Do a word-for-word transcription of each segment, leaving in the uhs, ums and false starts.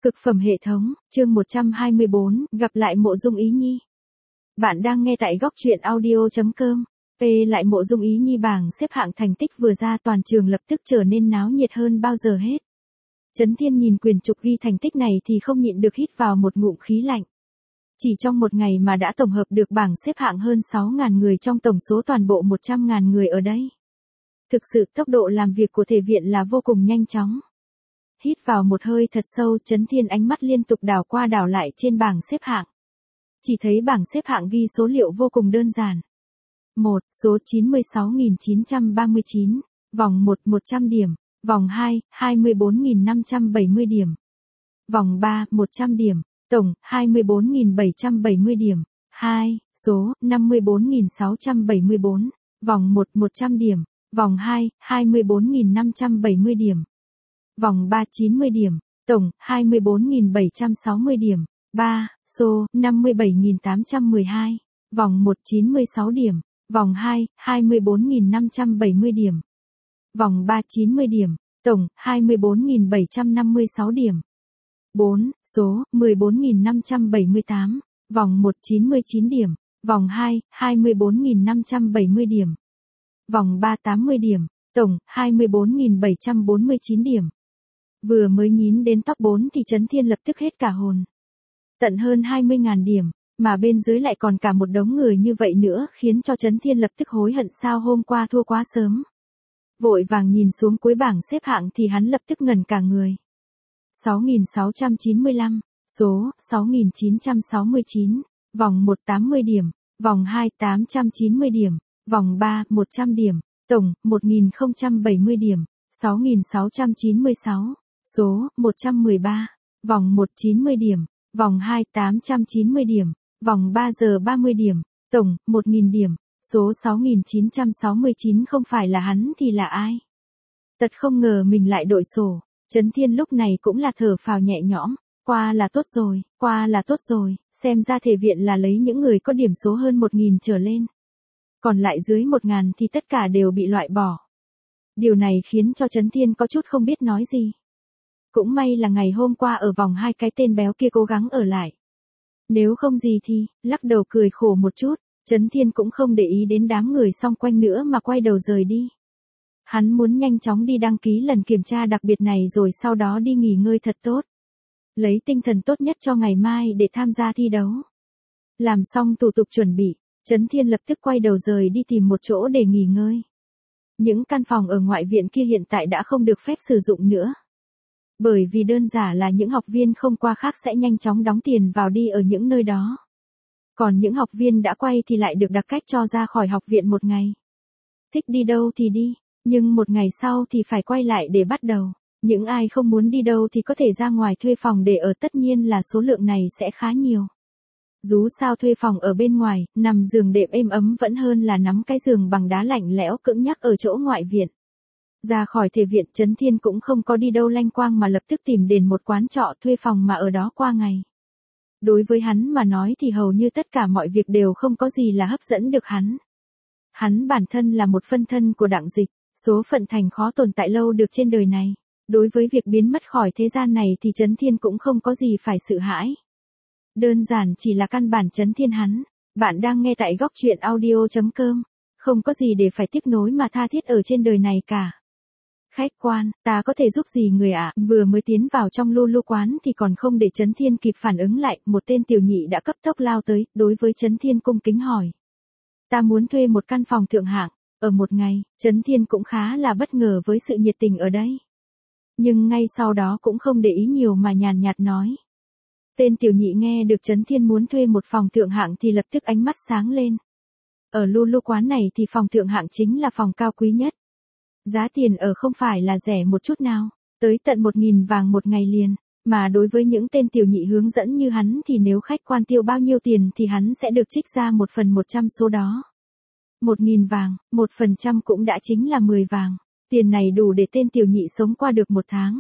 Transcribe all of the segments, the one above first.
Cực phẩm hệ thống, chương một trăm hai mươi bốn, gặp lại Mộ Dung Ý Nhi. Bạn đang nghe tại góc truyện audio chấm com. Về lại Mộ Dung Ý Nhi bảng xếp hạng thành tích vừa ra, toàn trường lập tức trở nên náo nhiệt hơn bao giờ hết. Trấn Thiên nhìn quyển trục ghi thành tích này thì không nhịn được hít vào một ngụm khí lạnh. Chỉ trong một ngày mà đã tổng hợp được bảng xếp hạng hơn sáu nghìn người trong tổng số toàn bộ một trăm nghìn người ở đây. Thực sự tốc độ làm việc của thể viện là vô cùng nhanh chóng. Hít vào một hơi thật sâu, Trấn Thiên ánh mắt liên tục đảo qua đảo lại trên bảng xếp hạng. Chỉ thấy bảng xếp hạng ghi số liệu vô cùng đơn giản. một. Số chín mươi sáu nghìn chín trăm ba mươi chín, vòng một, một trăm điểm, vòng hai, hai mươi bốn nghìn năm trăm bảy mươi điểm, vòng ba, một trăm điểm, tổng, hai mươi bốn nghìn bảy trăm bảy mươi điểm, hai. Số, năm mươi bốn nghìn sáu trăm bảy mươi bốn, vòng một, một trăm điểm, vòng hai, hai mươi bốn nghìn năm trăm bảy mươi điểm, vòng ba, chín mươi điểm, tổng, hai mươi bốn nghìn bảy trăm sáu mươi điểm, ba. Số, năm mươi bảy nghìn tám trăm mười hai, vòng một, chín mươi sáu điểm, vòng hai, hai mươi bốn nghìn năm trăm bảy mươi điểm, vòng ba, chín mươi điểm, tổng, hai mươi bốn nghìn bảy trăm năm mươi sáu điểm. bốn. Số, mười bốn nghìn năm trăm bảy mươi tám, vòng một, chín mươi chín điểm, vòng hai, hai mươi bốn nghìn năm trăm bảy mươi điểm, vòng ba, tám mươi điểm, tổng, hai mươi bốn nghìn bảy trăm bốn mươi chín điểm. Vừa mới nhín đến top bốn thì Trấn Thiên lập tức hết cả hồn. Tận hơn hai mươi nghìn điểm, mà bên dưới lại còn cả một đống người như vậy nữa, khiến cho Trấn Thiên lập tức hối hận sao hôm qua thua quá sớm. Vội vàng nhìn xuống cuối bảng xếp hạng thì hắn lập tức ngẩn cả người. sáu nghìn sáu trăm chín mươi lăm, số, sáu nghìn chín trăm sáu mươi chín, vòng một, tám mươi điểm, vòng hai, tám trăm chín mươi điểm, vòng ba, một trăm điểm, tổng, một nghìn không trăm bảy mươi điểm, sáu nghìn sáu trăm chín mươi sáu, số, một trăm mười ba, vòng một, chín mươi điểm, vòng hai, tám trăm chín mươi điểm, vòng ba giờ ba mươi điểm, tổng, một nghìn điểm, số sáu nghìn chín trăm sáu mươi chín không phải là hắn thì là ai? Thật không ngờ mình lại đội sổ. Trấn Thiên lúc này cũng là thở phào nhẹ nhõm, qua là tốt rồi, qua là tốt rồi, xem ra thể viện là lấy những người có điểm số hơn một nghìn trở lên. Còn lại dưới một nghìn thì tất cả đều bị loại bỏ. Điều này khiến cho Trấn Thiên có chút không biết nói gì. Cũng may là ngày hôm qua ở vòng hai cái tên béo kia cố gắng ở lại. Nếu không gì thì, lắc đầu cười khổ một chút, Trấn Thiên cũng không để ý đến đám người xung quanh nữa mà quay đầu rời đi. Hắn muốn nhanh chóng đi đăng ký lần kiểm tra đặc biệt này rồi sau đó đi nghỉ ngơi thật tốt. Lấy tinh thần tốt nhất cho ngày mai để tham gia thi đấu. Làm xong thủ tục chuẩn bị, Trấn Thiên lập tức quay đầu rời đi tìm một chỗ để nghỉ ngơi. Những căn phòng ở ngoại viện kia hiện tại đã không được phép sử dụng nữa. Bởi vì đơn giản là những học viên không qua khác sẽ nhanh chóng đóng tiền vào đi ở những nơi đó. Còn những học viên đã quay thì lại được đặc cách cho ra khỏi học viện một ngày. Thích đi đâu thì đi, nhưng một ngày sau thì phải quay lại để bắt đầu. Những ai không muốn đi đâu thì có thể ra ngoài thuê phòng để ở, tất nhiên là số lượng này sẽ khá nhiều. Dù sao thuê phòng ở bên ngoài, nằm giường đệm êm ấm vẫn hơn là nắm cái giường bằng đá lạnh lẽo cưỡng nhắc ở chỗ ngoại viện. Ra khỏi thể viện, Trấn Thiên cũng không có đi đâu lanh quang mà lập tức tìm đến một quán trọ thuê phòng mà ở đó qua ngày. Đối với hắn mà nói thì hầu như tất cả mọi việc đều không có gì là hấp dẫn được hắn. Hắn bản thân là một phân thân của Đặng Dịch, số phận thành khó tồn tại lâu được trên đời này. Đối với việc biến mất khỏi thế gian này thì Trấn Thiên cũng không có gì phải sợ hãi. Đơn giản chỉ là căn bản Trấn Thiên hắn. Bạn đang nghe tại góc truyện audio chấm com. Không có gì để phải tiếc nối mà tha thiết ở trên đời này cả. Khách quan, ta có thể giúp gì người ạ? À? Vừa mới tiến vào trong Lulu quán thì còn không để Trấn Thiên kịp phản ứng lại, một tên tiểu nhị đã cấp tốc lao tới, đối với Trấn Thiên cung kính hỏi. Ta muốn thuê một căn phòng thượng hạng, ở một ngày. Trấn Thiên cũng khá là bất ngờ với sự nhiệt tình ở đây. Nhưng ngay sau đó cũng không để ý nhiều mà nhàn nhạt nói. Tên tiểu nhị nghe được Trấn Thiên muốn thuê một phòng thượng hạng thì lập tức ánh mắt sáng lên. Ở Lulu quán này thì phòng thượng hạng chính là phòng cao quý nhất. Giá tiền ở không phải là rẻ một chút nào, tới tận một nghìn vàng một ngày liền, mà đối với những tên tiểu nhị hướng dẫn như hắn thì nếu khách quan tiêu bao nhiêu tiền thì hắn sẽ được trích ra một phần một trăm số đó. Một nghìn vàng, một phần trăm cũng đã chính là mười vàng, tiền này đủ để tên tiểu nhị sống qua được một tháng.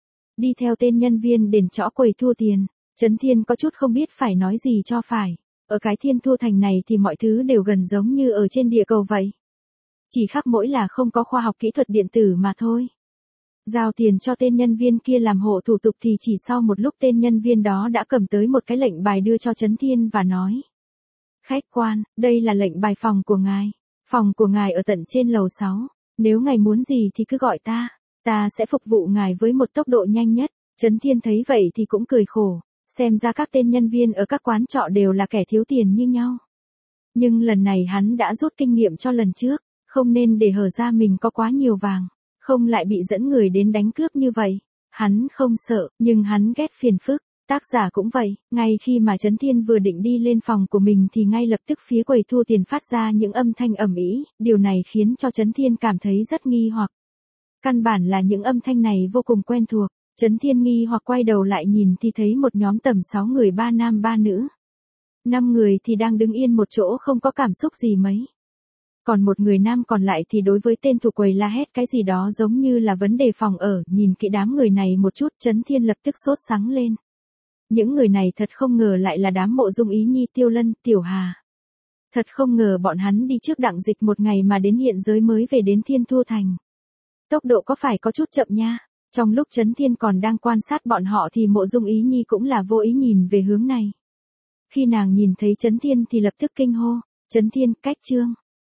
Đi theo tên nhân viên đến chỗ quầy thu tiền, Trấn Thiên có chút không biết phải nói gì cho phải, ở cái Thiên Thu Thành này thì mọi thứ đều gần giống như ở trên địa cầu vậy. Chỉ khác mỗi là không có khoa học kỹ thuật điện tử mà thôi. Giao tiền cho tên nhân viên kia làm hộ thủ tục thì chỉ sau một lúc tên nhân viên đó đã cầm tới một cái lệnh bài đưa cho Chấn Thiên và nói. Khách quan, đây là lệnh bài phòng của ngài. Phòng của ngài ở tận trên lầu sáu. Nếu ngài muốn gì thì cứ gọi ta. Ta sẽ phục vụ ngài với một tốc độ nhanh nhất. Chấn Thiên thấy vậy thì cũng cười khổ. Xem ra các tên nhân viên ở các quán trọ đều là kẻ thiếu tiền như nhau. Nhưng lần này hắn đã rút kinh nghiệm cho lần trước. Không nên để hở ra mình có quá nhiều vàng. Không lại bị dẫn người đến đánh cướp như vậy. Hắn không sợ, nhưng hắn ghét phiền phức. Tác giả cũng vậy, ngay khi mà Chấn Thiên vừa định đi lên phòng của mình thì ngay lập tức phía quầy thu tiền phát ra những âm thanh ầm ĩ, điều này khiến cho Chấn Thiên cảm thấy rất nghi hoặc. Căn bản là những âm thanh này vô cùng quen thuộc, Chấn Thiên nghi hoặc quay đầu lại nhìn thì thấy một nhóm tầm sáu người ba nam ba nữ. Năm người thì đang đứng yên một chỗ không có cảm xúc gì mấy. Còn một người nam còn lại thì đối với tên thủ quầy la hét cái gì đó giống như là vấn đề phòng ở, nhìn kỹ đám người này một chút Chấn Thiên lập tức sốt sắng lên. Những người này thật không ngờ lại là đám Mộ Dung Ý Nhi, Tiêu Lân, Tiểu Hà. Thật không ngờ bọn hắn đi trước Đặng Dịch một ngày mà đến hiện giới mới về đến Thiên Thu Thành. Tốc độ có phải có chút chậm nha. Trong lúc Chấn Thiên còn đang quan sát bọn họ thì Mộ Dung Ý Nhi cũng là vô ý nhìn về hướng này. Khi nàng nhìn thấy Chấn Thiên thì lập tức kinh hô, Chấn Thiên, cách chương.